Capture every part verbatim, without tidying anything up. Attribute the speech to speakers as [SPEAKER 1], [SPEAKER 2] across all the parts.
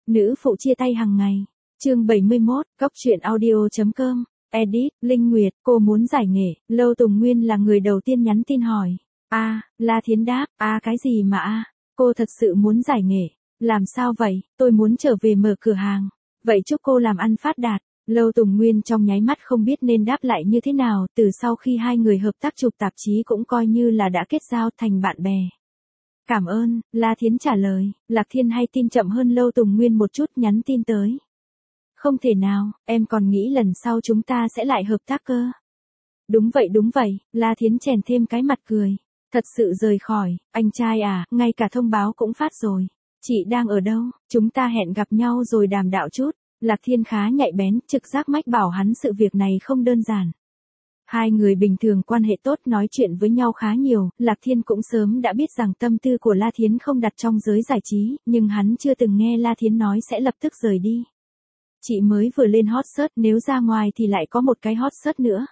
[SPEAKER 1] Nữ phụ chia tay hàng ngày. Chương bảy mươi mốt, góc truyện audio.com. Edit, Linh Nguyệt, cô muốn giải nghệ. Lâu Tùng Nguyên là người đầu tiên nhắn tin hỏi. A, La Thiến đáp, a cái gì mà a, cô thật sự muốn giải nghệ. Làm sao vậy, tôi muốn trở về mở cửa hàng. Vậy chúc cô làm ăn phát đạt. Lâu Tùng Nguyên trong nháy mắt không biết nên đáp lại như thế nào, từ sau khi hai người hợp tác chụp tạp chí cũng coi như là đã kết giao thành bạn bè. Cảm ơn, La Thiến trả lời. Lạc Thiên hay tin chậm hơn Lâu Tùng Nguyên một chút nhắn tin tới. Không thể nào, em còn nghĩ lần sau chúng ta sẽ lại hợp tác cơ. Đúng vậy đúng vậy, La Thiến chèn thêm cái mặt cười. Thật sự rời khỏi, anh trai à, ngay cả thông báo cũng phát rồi. Chị đang ở đâu, chúng ta hẹn gặp nhau rồi đàm đạo chút. Lạc Thiên khá nhạy bén, trực giác mách bảo hắn sự việc này không đơn giản. Hai người bình thường quan hệ tốt nói chuyện với nhau khá nhiều, Lạc Thiên cũng sớm đã biết rằng tâm tư của La Thiến không đặt trong giới giải trí, nhưng hắn chưa từng nghe La Thiến nói sẽ lập tức rời đi. Chị mới vừa lên hot search, nếu ra ngoài thì lại có một cái hot search nữa.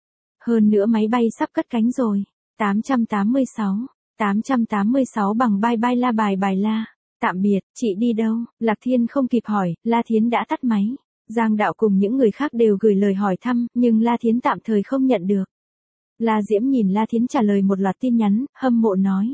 [SPEAKER 1] Hơn nữa máy bay sắp cất cánh rồi. tám trăm tám mươi sáu, tám trăm tám mươi sáu bằng bye bye la bài bài la. Tạm biệt, chị đi đâu? Lạc Thiên không kịp hỏi, La Thiến đã tắt máy. Giang Đạo cùng những người khác đều gửi lời hỏi thăm, nhưng La Thiến tạm thời không nhận được. La Diễm nhìn La Thiến trả lời một loạt tin nhắn, hâm mộ nói.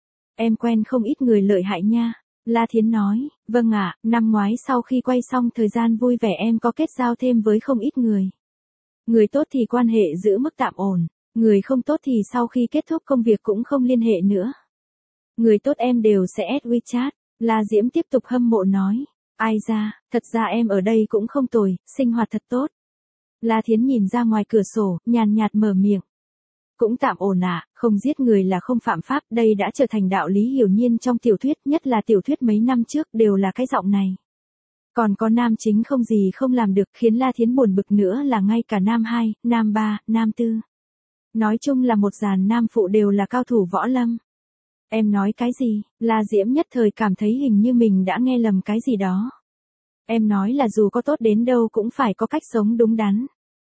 [SPEAKER 1] Em quen không ít người lợi hại nha. La Thiến nói, vâng ạ, năm ngoái sau khi quay xong thời gian vui vẻ em có kết giao thêm với không ít người. Người tốt thì quan hệ giữ mức tạm ổn, người không tốt thì sau khi kết thúc công việc cũng không liên hệ nữa. Người tốt em đều sẽ add WeChat. La Diễm tiếp tục hâm mộ nói. Ai ra, thật ra em ở đây cũng không tồi, sinh hoạt thật tốt. La Thiến nhìn ra ngoài cửa sổ, nhàn nhạt mở miệng. Cũng tạm ổn ạ, không giết người là không phạm pháp, đây đã trở thành đạo lý hiển nhiên trong tiểu thuyết, nhất là tiểu thuyết mấy năm trước đều là cái giọng này. Còn có nam chính không gì không làm được, khiến La Thiến buồn bực nữa là ngay cả nam hai, nam ba, nam tư. Nói chung là một dàn nam phụ đều là cao thủ võ lâm. Em nói cái gì? La Diễm nhất thời cảm thấy hình như mình đã nghe lầm cái gì đó. Em nói là dù có tốt đến đâu cũng phải có cách sống đúng đắn.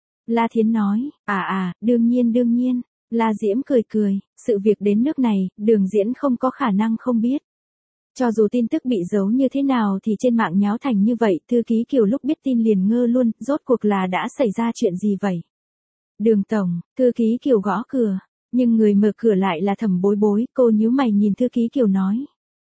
[SPEAKER 1] La Thiến nói, à à, đương nhiên đương nhiên. La Diễm cười cười, sự việc đến nước này, Đường Diễn không có khả năng không biết. Cho dù tin tức bị giấu như thế nào thì trên mạng nháo thành như vậy, thư ký Kiều lúc biết tin liền ngơ luôn, rốt cuộc là đã xảy ra chuyện gì vậy? Đường tổng, thư ký Kiều gõ cửa. Nhưng người mở cửa lại là Thẩm Bối Bối, cô nhíu mày nhìn thư ký Kiều nói.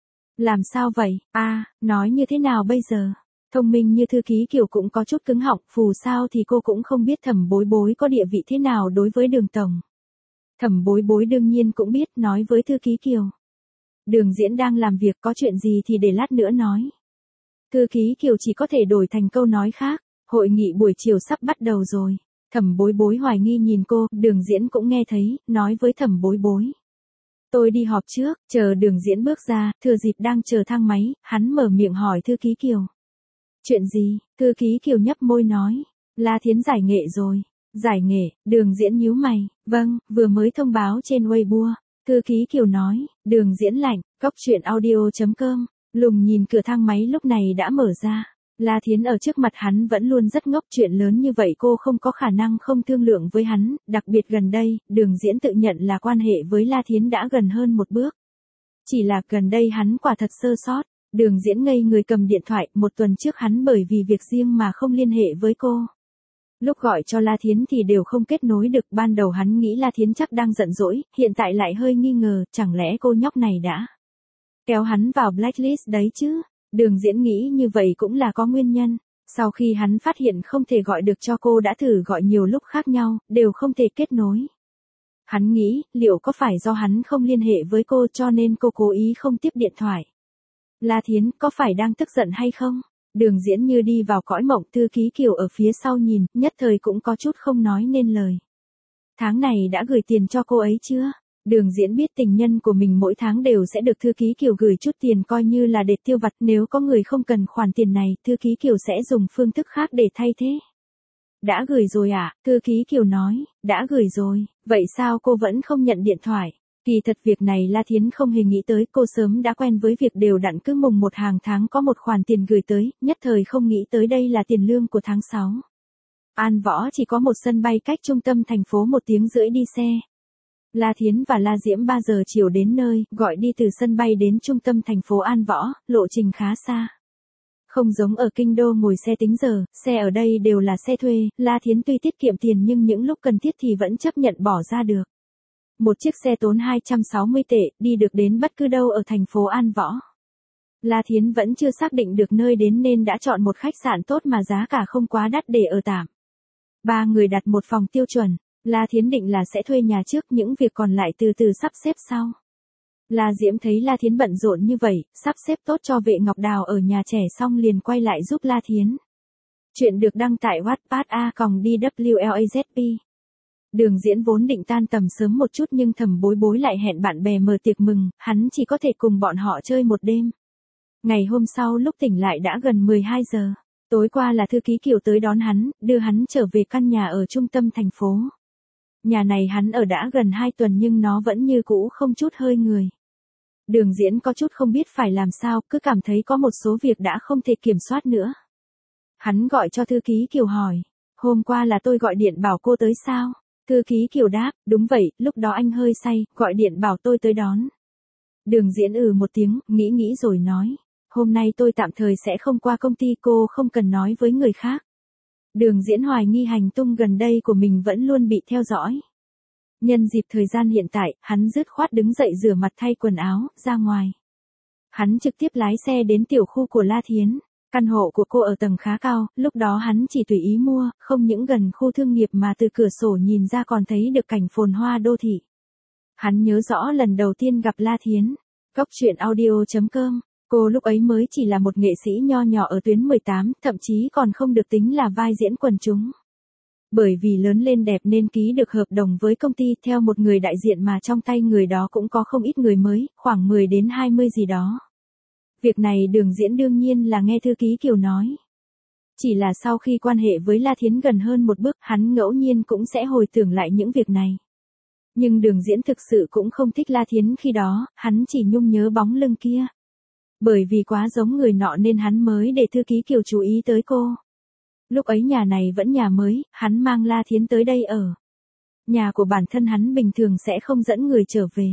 [SPEAKER 1] Làm sao vậy, a à, nói như thế nào bây giờ? Thông minh như thư ký Kiều cũng có chút cứng họng, phù sao thì cô cũng không biết Thẩm Bối Bối có địa vị thế nào đối với Đường tổng. Thẩm Bối Bối đương nhiên cũng biết, nói với thư ký Kiều. Đường Diễn đang làm việc, có chuyện gì thì để lát nữa nói. Thư ký Kiều chỉ có thể đổi thành câu nói khác, hội nghị buổi chiều sắp bắt đầu rồi. Thẩm Bối Bối hoài nghi nhìn cô, Đường Diễn cũng nghe thấy, nói với Thẩm Bối Bối. Tôi đi họp trước, chờ Đường Diễn bước ra, thừa dịp đang chờ thang máy, hắn mở miệng hỏi thư ký Kiều. Chuyện gì? Thư ký Kiều nhấp môi nói. La Thiến giải nghệ rồi. Giải nghệ, Đường Diễn nhíu mày. Vâng, vừa mới thông báo trên Weibo. Thư ký Kiều nói, Đường Diễn lạnh, góc truyện audio.com. Lùng nhìn cửa thang máy lúc này đã mở ra. La Thiến ở trước mặt hắn vẫn luôn rất ngốc, chuyện lớn như vậy cô không có khả năng không thương lượng với hắn, đặc biệt gần đây, Đường Diễn tự nhận là quan hệ với La Thiến đã gần hơn một bước. Chỉ là gần đây hắn quả thật sơ sót, Đường Diễn ngây người cầm điện thoại, một tuần trước hắn bởi vì việc riêng mà không liên hệ với cô. Lúc gọi cho La Thiến thì đều không kết nối được, ban đầu hắn nghĩ La Thiến chắc đang giận dỗi, hiện tại lại hơi nghi ngờ, chẳng lẽ cô nhóc này đã kéo hắn vào blacklist đấy chứ? Đường Diễn nghĩ như vậy cũng là có nguyên nhân. Sau khi hắn phát hiện không thể gọi được cho cô đã thử gọi nhiều lúc khác nhau, đều không thể kết nối. Hắn nghĩ, liệu có phải do hắn không liên hệ với cô cho nên cô cố ý không tiếp điện thoại? La Thiến, có phải đang tức giận hay không? Đường Diễn như đi vào cõi mộng, thư ký Kiều ở phía sau nhìn, nhất thời cũng có chút không nói nên lời. Tháng này đã gửi tiền cho cô ấy chưa? Đường Diễn biết tình nhân của mình mỗi tháng đều sẽ được thư ký Kiều gửi chút tiền coi như là để tiêu vặt, nếu có người không cần khoản tiền này, thư ký Kiều sẽ dùng phương thức khác để thay thế. Đã gửi rồi à? Thư ký Kiều nói, đã gửi rồi, vậy sao cô vẫn không nhận điện thoại? Kỳ thật việc này La Thiến không hề nghĩ tới, cô sớm đã quen với việc đều đặn cứ mùng một hàng tháng có một khoản tiền gửi tới, nhất thời không nghĩ tới đây là tiền lương của tháng sáu. An Võ chỉ có một sân bay cách trung tâm thành phố một tiếng rưỡi đi xe. La Thiến và La Diễm ba giờ chiều đến nơi, gọi đi từ sân bay đến trung tâm thành phố An Võ, lộ trình khá xa. Không giống ở kinh đô ngồi xe tính giờ, xe ở đây đều là xe thuê, La Thiến tuy tiết kiệm tiền nhưng những lúc cần thiết thì vẫn chấp nhận bỏ ra được. Một chiếc xe tốn hai trăm sáu mươi tệ, đi được đến bất cứ đâu ở thành phố An Võ. La Thiến vẫn chưa xác định được nơi đến nên đã chọn một khách sạn tốt mà giá cả không quá đắt để ở tạm. Ba người đặt một phòng tiêu chuẩn, La Thiến định là sẽ thuê nhà trước, những việc còn lại từ từ sắp xếp sau. La Diễm thấy La Thiến bận rộn như vậy, sắp xếp tốt cho vệ Ngọc Đào ở nhà trẻ xong liền quay lại giúp La Thiến. Chuyện được đăng tại Wattpad a còng đê vê lờ a zét pê. Đường Diễn vốn định tan tầm sớm một chút nhưng Thẩm Bối Bối lại hẹn bạn bè mở tiệc mừng, hắn chỉ có thể cùng bọn họ chơi một đêm. Ngày hôm sau lúc tỉnh lại đã gần mười hai giờ. Tối qua là thư ký Kiều tới đón hắn, đưa hắn trở về căn nhà ở trung tâm thành phố. Nhà này hắn ở đã gần hai tuần nhưng nó vẫn như cũ không chút hơi người. Đường Diễn có chút không biết phải làm sao, cứ cảm thấy có một số việc đã không thể kiểm soát nữa. Hắn gọi cho thư ký Kiều hỏi, hôm qua là tôi gọi điện bảo cô tới sao? Thư ký Kiều đáp, đúng vậy, lúc đó anh hơi say, gọi điện bảo tôi tới đón. Đường Diễn ừ một tiếng, nghĩ nghĩ rồi nói, hôm nay tôi tạm thời sẽ không qua công ty, cô không cần nói với người khác. Đường Diễn hoài nghi hành tung gần đây của mình vẫn luôn bị theo dõi. Nhân dịp thời gian hiện tại, hắn dứt khoát đứng dậy rửa mặt thay quần áo, ra ngoài. Hắn trực tiếp lái xe đến tiểu khu của La Thiến. Căn hộ của cô ở tầng khá cao, lúc đó hắn chỉ tùy ý mua, không những gần khu thương nghiệp mà từ cửa sổ nhìn ra còn thấy được cảnh phồn hoa đô thị. Hắn nhớ rõ lần đầu tiên gặp La Thiến. Cóc truyện audio chấm com. Cô lúc ấy mới chỉ là một nghệ sĩ nho nhỏ ở tuyến mười tám, thậm chí còn không được tính là vai diễn quần chúng. Bởi vì lớn lên đẹp nên ký được hợp đồng với công ty theo một người đại diện mà trong tay người đó cũng có không ít người mới, khoảng mười đến hai mươi gì đó. Việc này Đường Diễn đương nhiên là nghe thư ký Kiều nói. Chỉ là sau khi quan hệ với La Thiến gần hơn một bước, hắn ngẫu nhiên cũng sẽ hồi tưởng lại những việc này. Nhưng Đường Diễn thực sự cũng không thích La Thiến khi đó, hắn chỉ nhung nhớ bóng lưng kia. Bởi vì quá giống người nọ nên hắn mới để thư ký Kiều chú ý tới cô. Lúc ấy nhà này vẫn nhà mới, hắn mang La Thiến tới đây ở. Nhà của bản thân hắn bình thường sẽ không dẫn người trở về.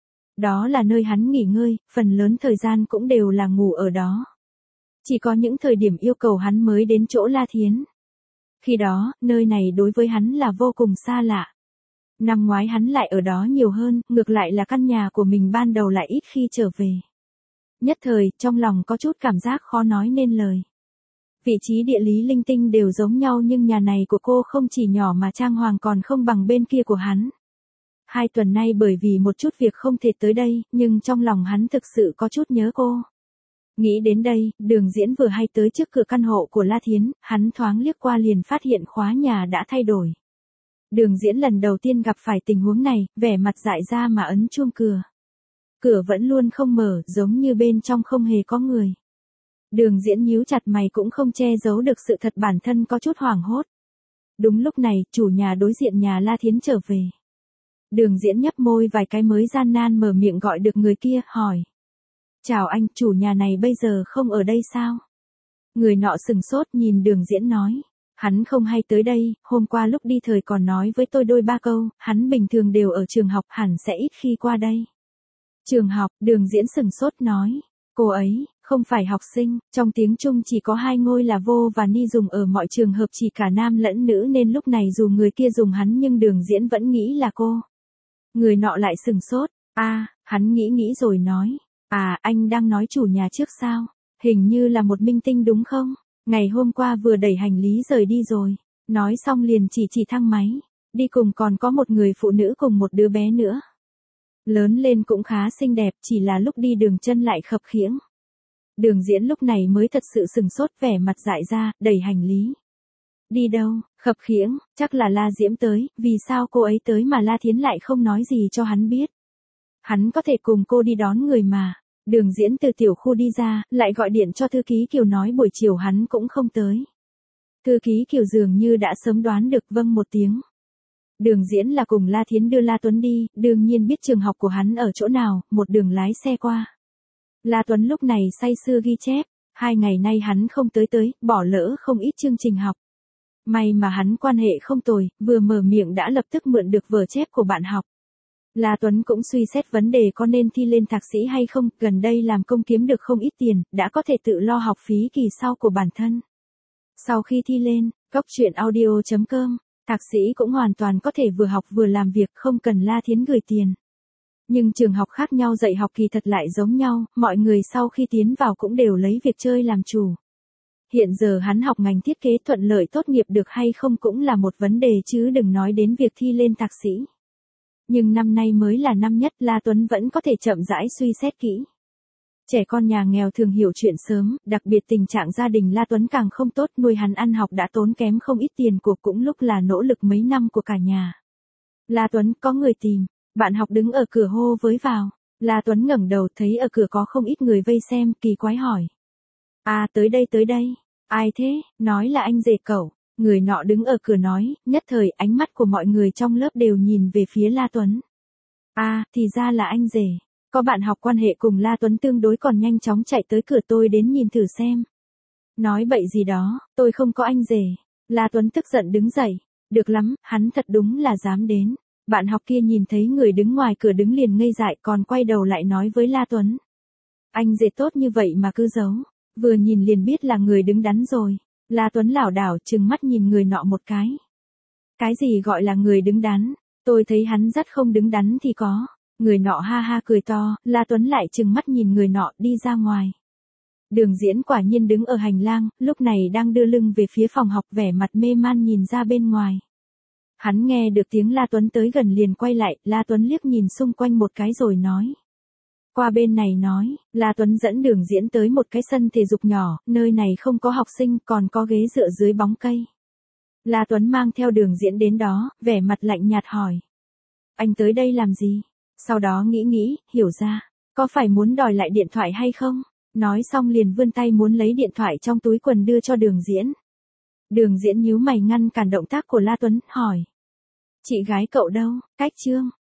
[SPEAKER 1] Đó là nơi hắn nghỉ ngơi, phần lớn thời gian cũng đều là ngủ ở đó. Chỉ có những thời điểm yêu cầu hắn mới đến chỗ La Thiến. Khi đó, nơi này đối với hắn là vô cùng xa lạ. Năm ngoái hắn lại ở đó nhiều hơn, ngược lại là căn nhà của mình ban đầu lại ít khi trở về. Nhất thời, trong lòng có chút cảm giác khó nói nên lời. Vị trí địa lý linh tinh đều giống nhau nhưng nhà này của cô không chỉ nhỏ mà trang hoàng còn không bằng bên kia của hắn. Hai tuần nay bởi vì một chút việc không thể tới đây, nhưng trong lòng hắn thực sự có chút nhớ cô. Nghĩ đến đây, Đường Diễn vừa hay tới trước cửa căn hộ của La Thiến, hắn thoáng liếc qua liền phát hiện khóa nhà đã thay đổi. Đường Diễn lần đầu tiên gặp phải tình huống này, vẻ mặt dại ra mà ấn chuông cửa. Cửa vẫn luôn không mở, giống như bên trong không hề có người. Đường Diễn nhíu chặt mày cũng không che giấu được sự thật bản thân có chút hoảng hốt. Đúng lúc này, chủ nhà đối diện nhà La Thiến trở về. Đường Diễn nhấp môi vài cái mới gian nan mở miệng gọi được người kia, hỏi. Chào anh, chủ nhà này bây giờ không ở đây sao? Người nọ sừng sốt nhìn Đường Diễn nói. Hắn không hay tới đây, hôm qua lúc đi thời còn nói với tôi đôi ba câu, hắn bình thường đều ở trường học hẳn sẽ ít khi qua đây. Trường học, Đường Diễn sừng sốt nói. Cô ấy, không phải học sinh, trong tiếng Trung chỉ có hai ngôi là vô và ni dùng ở mọi trường hợp chỉ cả nam lẫn nữ nên lúc này dù người kia dùng hắn nhưng Đường Diễn vẫn nghĩ là cô. Người nọ lại sừng sốt, à, hắn nghĩ nghĩ rồi nói, à, anh đang nói chủ nhà trước sao, hình như là một minh tinh đúng không, ngày hôm qua vừa đẩy hành lý rời đi rồi, nói xong liền chỉ chỉ thang máy, đi cùng còn có một người phụ nữ cùng một đứa bé nữa. Lớn lên cũng khá xinh đẹp, chỉ là lúc đi đường chân lại khập khiễng. Đường Diễn lúc này mới thật sự sừng sốt vẻ mặt dại ra, đẩy hành lý. Đi đâu, khập khiễng, chắc là La Diễm tới, vì sao cô ấy tới mà La Thiến lại không nói gì cho hắn biết. Hắn có thể cùng cô đi đón người mà. Đường Diễn từ tiểu khu đi ra, lại gọi điện cho thư ký Kiều nói buổi chiều hắn cũng không tới. Thư ký Kiều dường như đã sớm đoán được vâng một tiếng. Đường Diễn là cùng La Thiến đưa La Tuấn đi, đương nhiên biết trường học của hắn ở chỗ nào, một đường lái xe qua. La Tuấn lúc này say sưa ghi chép, hai ngày nay hắn không tới tới, bỏ lỡ không ít chương trình học. May mà hắn quan hệ không tồi, vừa mở miệng đã lập tức mượn được vở chép của bạn học. La Tuấn cũng suy xét vấn đề có nên thi lên thạc sĩ hay không, gần đây làm công kiếm được không ít tiền, đã có thể tự lo học phí kỳ sau của bản thân. Sau khi thi lên, cốc truyện audio chấm com, thạc sĩ cũng hoàn toàn có thể vừa học vừa làm việc, không cần La Thiến gửi tiền. Nhưng trường học khác nhau dạy học kỳ thật lại giống nhau, mọi người sau khi tiến vào cũng đều lấy việc chơi làm chủ. Hiện giờ hắn học ngành thiết kế thuận lợi tốt nghiệp được hay không cũng là một vấn đề chứ đừng nói đến việc thi lên thạc sĩ. Nhưng năm nay mới là năm nhất, La Tuấn vẫn có thể chậm rãi suy xét kỹ. Trẻ con nhà nghèo thường hiểu chuyện sớm, đặc biệt tình trạng gia đình La Tuấn càng không tốt, nuôi hắn ăn học đã tốn kém không ít tiền của, cũng lúc là nỗ lực mấy năm của cả nhà. La Tuấn, có người tìm. Bạn học đứng ở cửa hô với vào. La Tuấn ngẩng đầu thấy ở cửa có không ít người vây xem, kỳ quái hỏi. À, tới đây tới đây. Ai thế? Nói là anh rể cậu. Người nọ đứng ở cửa nói, nhất thời ánh mắt của mọi người trong lớp đều nhìn về phía La Tuấn. À, thì ra là anh rể. Có bạn học quan hệ cùng La Tuấn tương đối còn nhanh chóng chạy tới cửa, tôi đến nhìn thử xem. Nói bậy gì đó, tôi không có anh rể. La Tuấn tức giận đứng dậy. Được lắm, hắn thật đúng là dám đến. Bạn học kia nhìn thấy người đứng ngoài cửa đứng liền ngây dại, còn quay đầu lại nói với La Tuấn. Anh rể tốt như vậy mà cứ giấu, vừa nhìn liền biết là người đứng đắn rồi. La Tuấn lảo đảo trừng mắt nhìn người nọ một cái. Cái gì gọi là người đứng đắn, tôi thấy hắn rất không đứng đắn thì có. Người nọ ha ha cười to, La Tuấn lại trừng mắt nhìn người nọ đi ra ngoài. Đường Diễn quả nhiên đứng ở hành lang, lúc này đang đưa lưng về phía phòng học, vẻ mặt mê man nhìn ra bên ngoài. Hắn nghe được tiếng La Tuấn tới gần liền quay lại, La Tuấn liếc nhìn xung quanh một cái rồi nói. Qua bên này nói, La Tuấn dẫn Đường Diễn tới một cái sân thể dục nhỏ, nơi này không có học sinh, còn có ghế dựa dưới bóng cây. La Tuấn mang theo Đường Diễn đến đó, vẻ mặt lạnh nhạt hỏi. Anh tới đây làm gì? Sau đó nghĩ nghĩ, hiểu ra, có phải muốn đòi lại điện thoại hay không? Nói xong liền vươn tay muốn lấy điện thoại trong túi quần đưa cho Đường Diễn. Đường Diễn nhíu mày ngăn cản động tác của La Tuấn, hỏi. Chị gái cậu đâu? Cách Trương.